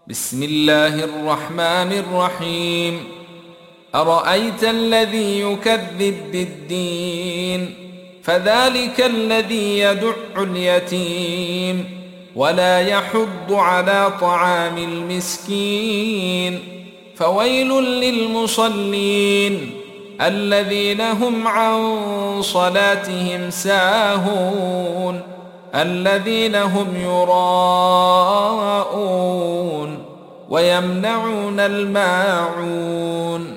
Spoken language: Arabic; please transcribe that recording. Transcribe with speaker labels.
Speaker 1: بسم الله الرحمن الرحيم. أرأيت الذي يكذب بالدين فذلك الذي يدع اليتيم ولا يحض على طعام المسكين فويل للمصلين الذين هم عن صلاتهم ساهون الذين هم يراءون ويمنعون الماعون